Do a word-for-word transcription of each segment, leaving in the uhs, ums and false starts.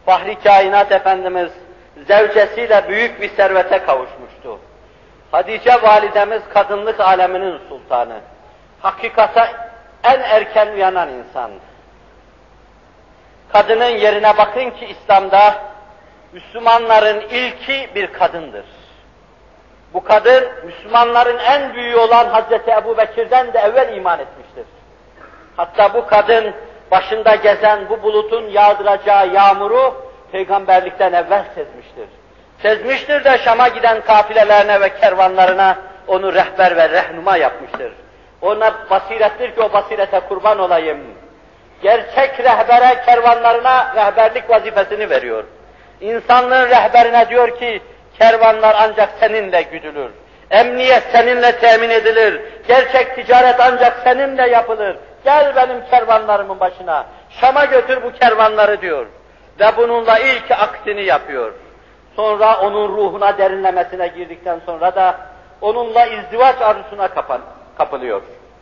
Fahri Kainat Efendimiz zevcesiyle büyük bir servete kavuşmuştu. Hatice validemiz kadınlık aleminin sultanı. Hakikate en erken uyanan insan. Kadının yerine bakın ki İslam'da Müslümanların ilki bir kadındır. Bu kadın Müslümanların en büyüğü olan Hazreti Ebu Bekir'den de evvel iman etmiştir. Hatta bu kadın başında gezen bu bulutun yağdıracağı yağmuru peygamberlikten evvel sezmiştir. Sezmiştir de Şam'a giden kafilelerine ve kervanlarına onu rehber ve rehnuma yapmıştır. Ona basirettir ki o basirete kurban olayım. Gerçek rehbere, kervanlarına rehberlik vazifesini veriyor. İnsanlığın rehberine diyor ki, kervanlar ancak seninle güdülür. Emniyet seninle temin edilir. Gerçek ticaret ancak seninle yapılır. Gel benim kervanlarımın başına. Şam'a götür bu kervanları diyor. Ve bununla ilk aksini yapıyor. Sonra onun ruhuna derinlemesine girdikten sonra da onunla izdivaç arzusuna kapan, kapılıyor.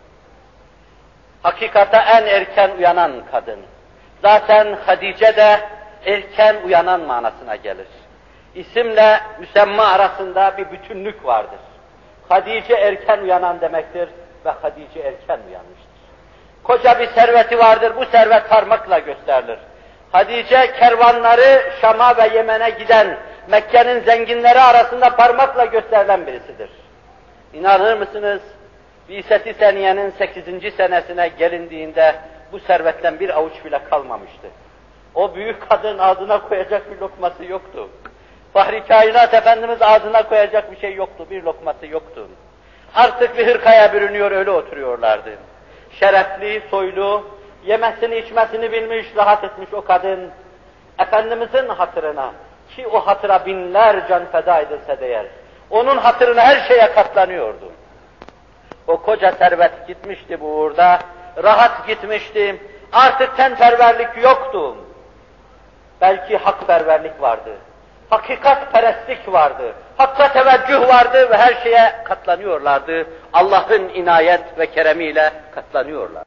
Hakikate en erken uyanan kadın. Zaten Hatice de erken uyanan manasına gelir. İsimle müsemma arasında bir bütünlük vardır. Hatice erken uyanan demektir ve Hatice erken uyanmıştır. Koca bir serveti vardır, bu servet parmakla gösterilir. Hatice kervanları Şam'a ve Yemen'e giden Mekke'nin zenginleri arasında parmakla gösterilen birisidir. İnanır mısınız? Bi'set-i Seniye'nin sekizinci senesine gelindiğinde bu servetten bir avuç bile kalmamıştı. O büyük kadın ağzına koyacak bir lokması yoktu. Fahri Kainat Efendimiz ağzına koyacak bir şey yoktu, bir lokması yoktu. Artık bir hırkaya bürünüyor, öyle oturuyorlardı. Şerefli, soylu, yemesini içmesini bilmiş, rahat etmiş o kadın, Efendimizin hatırına, ki o hatıra binler can feda edilse değer, onun hatırına her şeye katlanıyordu. O koca servet gitmişti bu uğurda, rahat gitmişti, artık tenperverlik yoktu. Belki hakperverlik vardı, hakikatperestlik vardı, hakka teveccüh vardı ve her şeye katlanıyorlardı. Allah'ın inayet ve keremiyle katlanıyorlar.